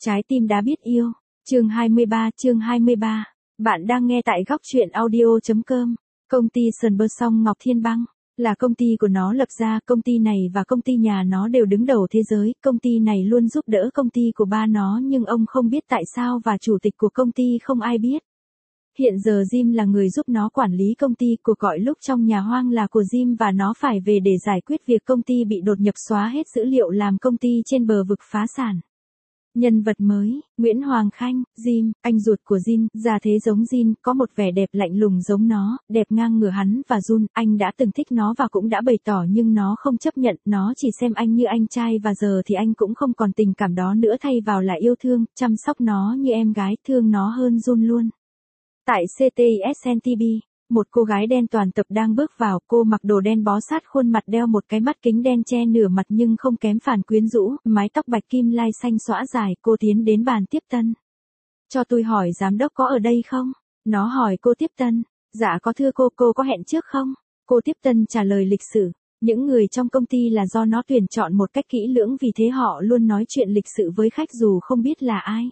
Trái tim đã biết yêu. Chương 23. Bạn đang nghe tại góc truyện audio.com. Công ty Sunbersong Ngọc Thiên Băng là công ty của nó lập ra, công ty này và công ty nhà nó đều đứng đầu thế giới, công ty này luôn giúp đỡ công ty của ba nó nhưng ông không biết tại sao và chủ tịch của công ty không ai biết. Hiện giờ Jim là người giúp nó quản lý công ty, cuộc gọi lúc trong nhà hoang là của Jim và nó phải về để giải quyết việc công ty bị đột nhập xóa hết dữ liệu làm công ty trên bờ vực phá sản. Nhân vật mới, Nguyễn Hoàng Khanh, Jim, anh ruột của Jin, già thế giống Jin, có một vẻ đẹp lạnh lùng giống nó, đẹp ngang ngửa hắn và Jun, anh đã từng thích nó và cũng đã bày tỏ nhưng nó không chấp nhận, nó chỉ xem anh như anh trai và giờ thì anh cũng không còn tình cảm đó nữa thay vào là yêu thương, chăm sóc nó như em gái, thương nó hơn Jun luôn. Tại CTISNTB, một cô gái đen toàn tập đang bước vào, cô mặc đồ đen bó sát khuôn mặt, đeo một cái mắt kính đen che nửa mặt nhưng không kém phản quyến rũ, mái tóc bạch kim lai xanh xõa dài, cô tiến đến bàn tiếp tân. Cho tôi hỏi giám đốc có ở đây không? Nó hỏi cô tiếp tân. Dạ có thưa cô có hẹn trước không? Cô tiếp tân trả lời lịch sự. Những người trong công ty là do nó tuyển chọn một cách kỹ lưỡng vì thế họ luôn nói chuyện lịch sự với khách dù không biết là ai.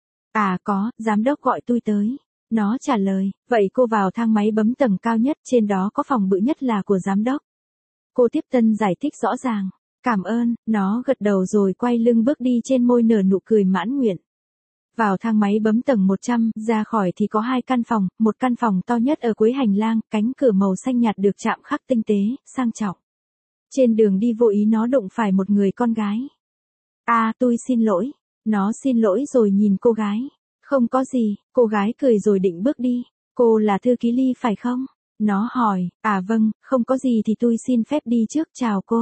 À có, giám đốc gọi tôi tới. Nó trả lời, vậy cô vào thang máy bấm tầng cao nhất, trên đó có phòng bự nhất là của giám đốc. Cô tiếp tân giải thích rõ ràng, cảm ơn, nó gật đầu rồi quay lưng bước đi, trên môi nở nụ cười mãn nguyện. Vào thang máy bấm tầng 100, ra khỏi thì có hai căn phòng, một căn phòng to nhất ở cuối hành lang, cánh cửa màu xanh nhạt được chạm khắc tinh tế, sang trọng. Trên đường đi vô ý nó đụng phải một người con gái. À tôi xin lỗi, nó xin lỗi rồi nhìn cô gái. Không có gì, cô gái cười rồi định bước đi. Cô là thư ký Ly phải không? Nó hỏi, à vâng, không có gì thì tôi xin phép đi trước, chào cô.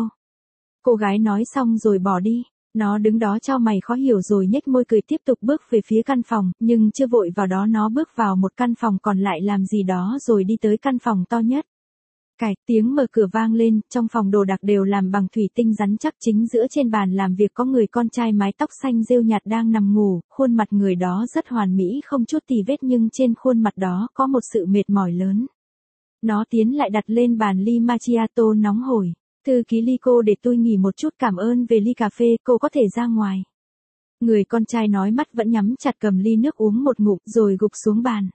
Cô gái nói xong rồi bỏ đi. Nó đứng đó chau mày khó hiểu rồi nhếch môi cười tiếp tục bước về phía căn phòng, nhưng chưa vội vào đó nó bước vào một căn phòng còn lại làm gì đó rồi đi tới căn phòng to nhất. Cạch, tiếng mở cửa vang lên, trong phòng đồ đạc đều làm bằng thủy tinh rắn chắc, chính giữa trên bàn làm việc có người con trai mái tóc xanh rêu nhạt đang nằm ngủ, khuôn mặt người đó rất hoàn mỹ không chút tì vết nhưng trên khuôn mặt đó có một sự mệt mỏi lớn. Nó tiến lại đặt lên bàn ly macchiato nóng hổi. Thư ký Ly, cô để tôi nghỉ một chút, cảm ơn về ly cà phê, cô có thể ra ngoài. Người con trai nói, mắt vẫn nhắm chặt, cầm ly nước uống một ngụm rồi gục xuống bàn.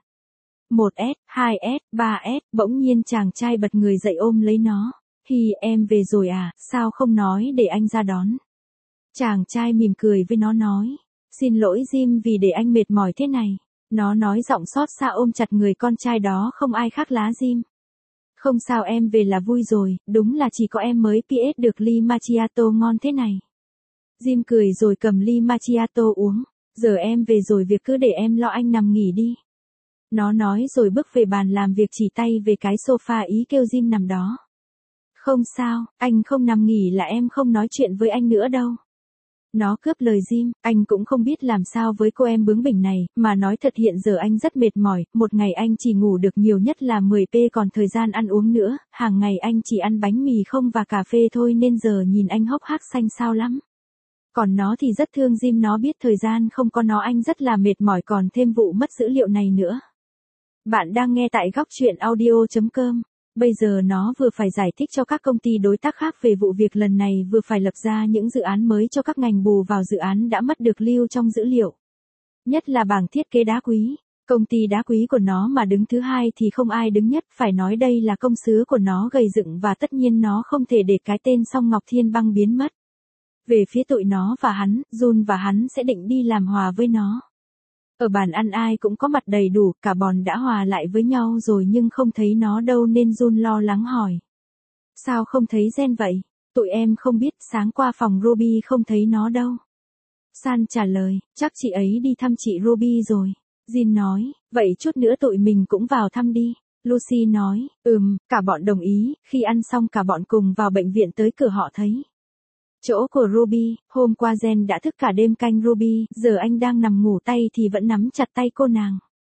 1S, 2S, 3S, bỗng nhiên chàng trai bật người dậy ôm lấy nó. Hi, em về rồi à, sao không nói để anh ra đón. Chàng trai mỉm cười với nó nói. Xin lỗi Jim vì để anh mệt mỏi thế này. Nó nói giọng xót xa ôm chặt người con trai đó, không ai khác lá Jim. Không sao, em về là vui rồi, đúng là chỉ có em mới PS được ly macchiato ngon thế này. Jim cười rồi cầm ly macchiato uống. Giờ em về rồi, việc cứ để em lo, anh nằm nghỉ đi. Nó nói rồi bước về bàn làm việc, chỉ tay về cái sofa ý kêu Jim nằm đó. Không sao, anh không nằm nghỉ là em không nói chuyện với anh nữa đâu. Nó cướp lời Jim, anh cũng không biết làm sao với cô em bướng bỉnh này, mà nói thật hiện giờ anh rất mệt mỏi, một ngày anh chỉ ngủ được nhiều nhất là 10p, còn thời gian ăn uống nữa, hàng ngày anh chỉ ăn bánh mì không và cà phê thôi nên giờ nhìn anh hốc hác xanh xao lắm. Còn nó thì rất thương Jim, nó biết thời gian không có nó anh rất là mệt mỏi, còn thêm vụ mất dữ liệu này nữa. Bạn đang nghe tại góc truyện audio.com. Bây giờ nó vừa phải giải thích cho các công ty đối tác khác về vụ việc lần này, vừa phải lập ra những dự án mới cho các ngành bù vào dự án đã mất được lưu trong dữ liệu. Nhất là bảng thiết kế đá quý. Công ty đá quý của nó mà đứng thứ hai thì không ai đứng nhất, phải nói đây là công xứ của nó gầy dựng và tất nhiên nó không thể để cái tên Song Ngọc Thiên Băng biến mất. Về phía tụi nó và hắn, Jun và hắn sẽ định đi làm hòa với nó. Ở bàn ăn ai cũng có mặt đầy đủ, cả bọn đã hòa lại với nhau rồi nhưng không thấy nó đâu nên Jun lo lắng hỏi. Sao không thấy Jen vậy? Tụi em không biết, sáng qua phòng Ruby không thấy nó đâu. San trả lời, chắc chị ấy đi thăm chị Ruby rồi. Jin nói, vậy chút nữa tụi mình cũng vào thăm đi. Lucy nói, cả bọn đồng ý, khi ăn xong cả bọn cùng vào bệnh viện, tới cửa họ thấy chỗ của Ruby. Hôm qua Jen đã thức cả đêm canh Ruby, giờ anh đang nằm ngủ, tay thì vẫn nắm chặt tay cô nàng.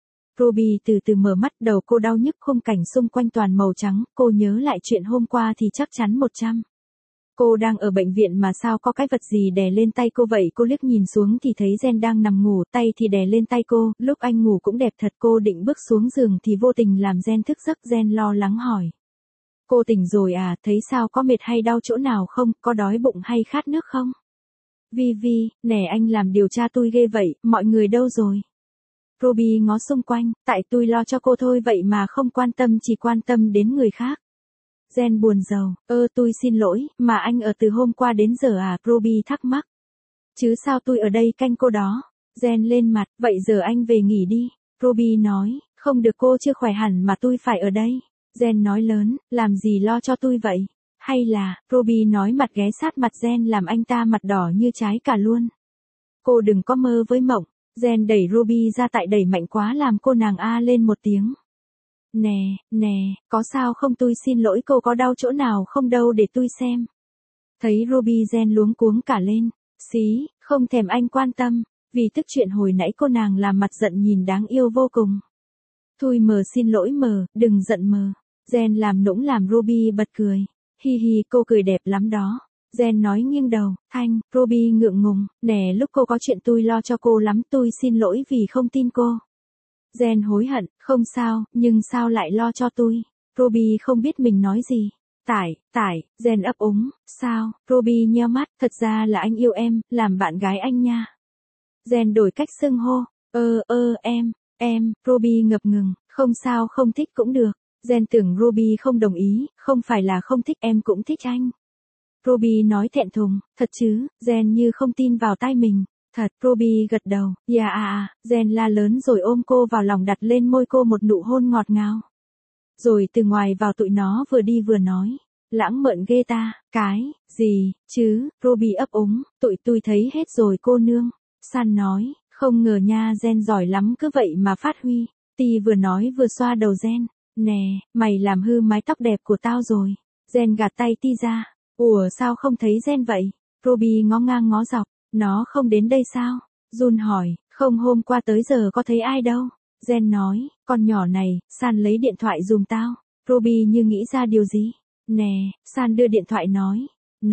Ruby từ từ mở mắt, đầu cô đau nhức, khung cảnh xung quanh toàn màu trắng, cô nhớ lại chuyện hôm qua thì chắc chắn 100. Cô đang ở bệnh viện mà sao có cái vật gì đè lên tay cô vậy? Cô liếc nhìn xuống thì thấy Jen đang nằm ngủ, tay thì đè lên tay cô, lúc anh ngủ cũng đẹp thật. Cô định bước xuống giường thì vô tình làm Jen thức giấc. Jen lo lắng hỏi. Cô tỉnh rồi à, thấy sao, có mệt hay đau chỗ nào không, có đói bụng hay khát nước không? Vi, nè anh làm điều tra tôi ghê vậy, mọi người đâu rồi? Ruby ngó xung quanh, tại tôi lo cho cô thôi vậy mà không quan tâm, chỉ quan tâm đến người khác. Jen buồn rầu, tôi xin lỗi, mà anh ở từ hôm qua đến giờ à? Ruby thắc mắc. Chứ sao tôi ở đây canh cô đó? Jen lên mặt, vậy giờ anh về nghỉ đi. Ruby nói, không được, cô chưa khỏe hẳn mà tôi phải ở đây. Jen nói lớn, làm gì lo cho tôi vậy? Hay là, Ruby nói mặt ghé sát mặt Jen làm anh ta mặt đỏ như trái cà luôn. Cô đừng có mơ với mộng. Jen đẩy Ruby ra, tại đẩy mạnh quá làm cô nàng a lên một tiếng. Nè, có sao không, tôi xin lỗi, cô có đau chỗ nào không đâu để tôi xem. Thấy Ruby, Jen luống cuống cả lên. Xí, không thèm anh quan tâm. Vì tức chuyện hồi nãy cô nàng làm mặt giận nhìn đáng yêu vô cùng. Thôi mờ, xin lỗi mờ, đừng giận mờ. Jen làm nũng làm Ruby bật cười. Hi hi, cô cười đẹp lắm đó. Jen nói nghiêng đầu, Thanh. Ruby ngượng ngùng, nè lúc cô có chuyện tôi lo cho cô lắm, tôi xin lỗi vì không tin cô. Jen hối hận, không sao, nhưng sao lại lo cho tôi? Ruby không biết mình nói gì. Tải, Jen ấp úng, sao? Ruby nheo mắt, thật ra là anh yêu em, làm bạn gái anh nha. Jen đổi cách xưng hô, em, Ruby ngập ngừng, không sao, không thích cũng được. Jen tưởng Ruby không đồng ý, không phải là không thích, em cũng thích anh. Ruby nói thẹn thùng, thật chứ? Jen như không tin vào tai mình. Thật, Ruby gật đầu, Jen la lớn rồi ôm cô vào lòng, đặt lên môi cô một nụ hôn ngọt ngào. Rồi từ ngoài vào tụi nó vừa đi vừa nói, lãng mạn ghê ta, cái, gì, chứ? Ruby ấp úng, tụi tôi thấy hết rồi cô nương. San nói, không ngờ nha, Jen giỏi lắm, cứ vậy mà phát huy. Ti vừa nói vừa xoa đầu Jen, nè, mày làm hư mái tóc đẹp của tao rồi. Jen gạt tay Ti ra, ủa sao không thấy Jen vậy? Ruby ngó ngang ngó dọc, nó không đến đây sao? Jun hỏi, không, hôm qua tới giờ có thấy ai đâu. Jen nói, con nhỏ này, San lấy điện thoại giùm tao. Ruby như nghĩ ra điều gì. Nè, San đưa điện thoại nói.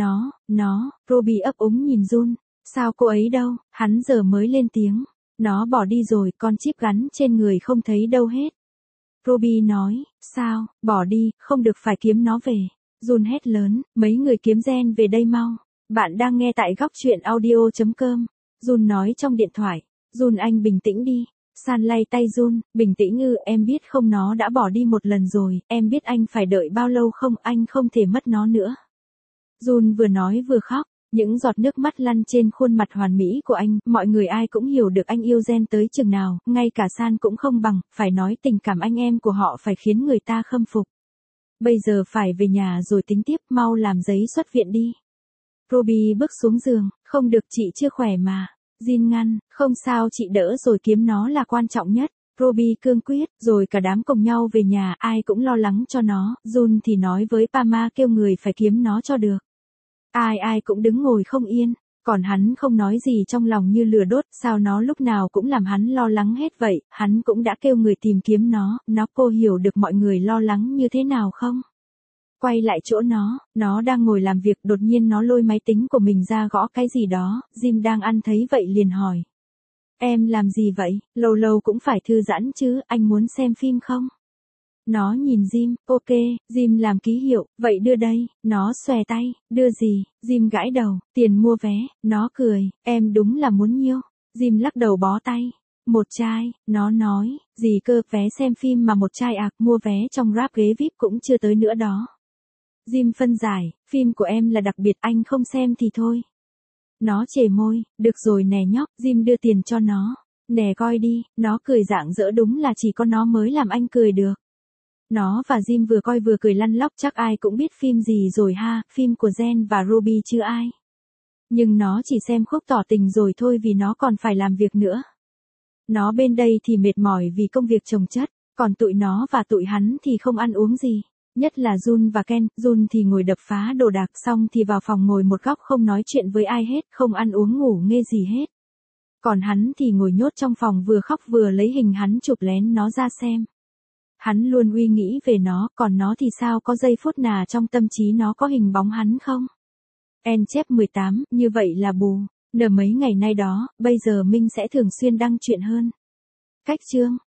Nó, Ruby ấp úng nhìn Jun. Sao cô ấy đâu? Hắn giờ mới lên tiếng. Nó bỏ đi rồi, con chip gắn trên người không thấy đâu hết. Ruby nói, sao, bỏ đi, không được, phải kiếm nó về. Jun hét lớn, mấy người kiếm Jen về đây mau. Bạn đang nghe tại góc truyện audio.com. Jun nói trong điện thoại. Jun anh bình tĩnh đi. San lay tay Jun, bình tĩnh ư? Em biết không, nó đã bỏ đi một lần rồi, em biết anh phải đợi bao lâu không, anh không thể mất nó nữa. Jun vừa nói vừa khóc, những giọt nước mắt lăn trên khuôn mặt hoàn mỹ của anh, mọi người ai cũng hiểu được anh yêu Jen tới chừng nào, ngay cả San cũng không bằng, phải nói tình cảm anh em của họ phải khiến người ta khâm phục. Bây giờ phải về nhà rồi tính tiếp, mau làm giấy xuất viện đi. Ruby bước xuống giường, không được, chị chưa khỏe mà. Jin ngăn, không sao, chị đỡ rồi, kiếm nó là quan trọng nhất. Ruby cương quyết, rồi cả đám cùng nhau về nhà, ai cũng lo lắng cho nó. Jun thì nói với Pama kêu người phải kiếm nó cho được. Ai cũng đứng ngồi không yên, còn hắn không nói gì, trong lòng như lửa đốt, sao nó lúc nào cũng làm hắn lo lắng hết vậy, hắn cũng đã kêu người tìm kiếm nó, cô hiểu được mọi người lo lắng như thế nào không? Quay lại chỗ nó đang ngồi làm việc, đột nhiên nó lôi máy tính của mình ra gõ cái gì đó, Jim đang ăn thấy vậy liền hỏi. Em làm gì vậy, lâu lâu cũng phải thư giãn chứ, anh muốn xem phim không? Nó nhìn Jim, ok, Jim làm ký hiệu, vậy đưa đây, nó xòe tay, đưa gì, Jim gãi đầu, tiền mua vé, nó cười, em đúng là muốn nhiêu, Jim lắc đầu bó tay, một chai, nó nói, gì cơ, vé xem phim mà một chai à, mua vé trong Grab ghế VIP cũng chưa tới nữa đó. Jim phân giải, phim của em là đặc biệt, anh không xem thì thôi. Nó chề môi, được rồi nè nhóc, Jim đưa tiền cho nó, nè coi đi, nó cười rạng rỡ, đúng là chỉ có nó mới làm anh cười được. Nó và Jim vừa coi vừa cười lăn lóc, chắc ai cũng biết phim gì rồi ha, phim của Jen và Ruby chứ ai. Nhưng nó chỉ xem khúc tỏ tình rồi thôi, vì nó còn phải làm việc nữa. Nó bên đây thì mệt mỏi vì công việc chồng chất, còn tụi nó và tụi hắn thì không ăn uống gì. Nhất là Jun và Ken, Jun thì ngồi đập phá đồ đạc, xong thì vào phòng ngồi một góc không nói chuyện với ai hết, không ăn uống ngủ nghê gì hết. Còn hắn thì ngồi nhốt trong phòng, vừa khóc vừa lấy hình hắn chụp lén nó ra xem. Hắn luôn uy nghĩ về nó, còn nó thì sao có giây phút nào trong tâm trí nó có hình bóng hắn không? En chép 18, như vậy là bù. Nở mấy ngày nay đó, bây giờ Minh sẽ thường xuyên đăng chuyện hơn. Cách chương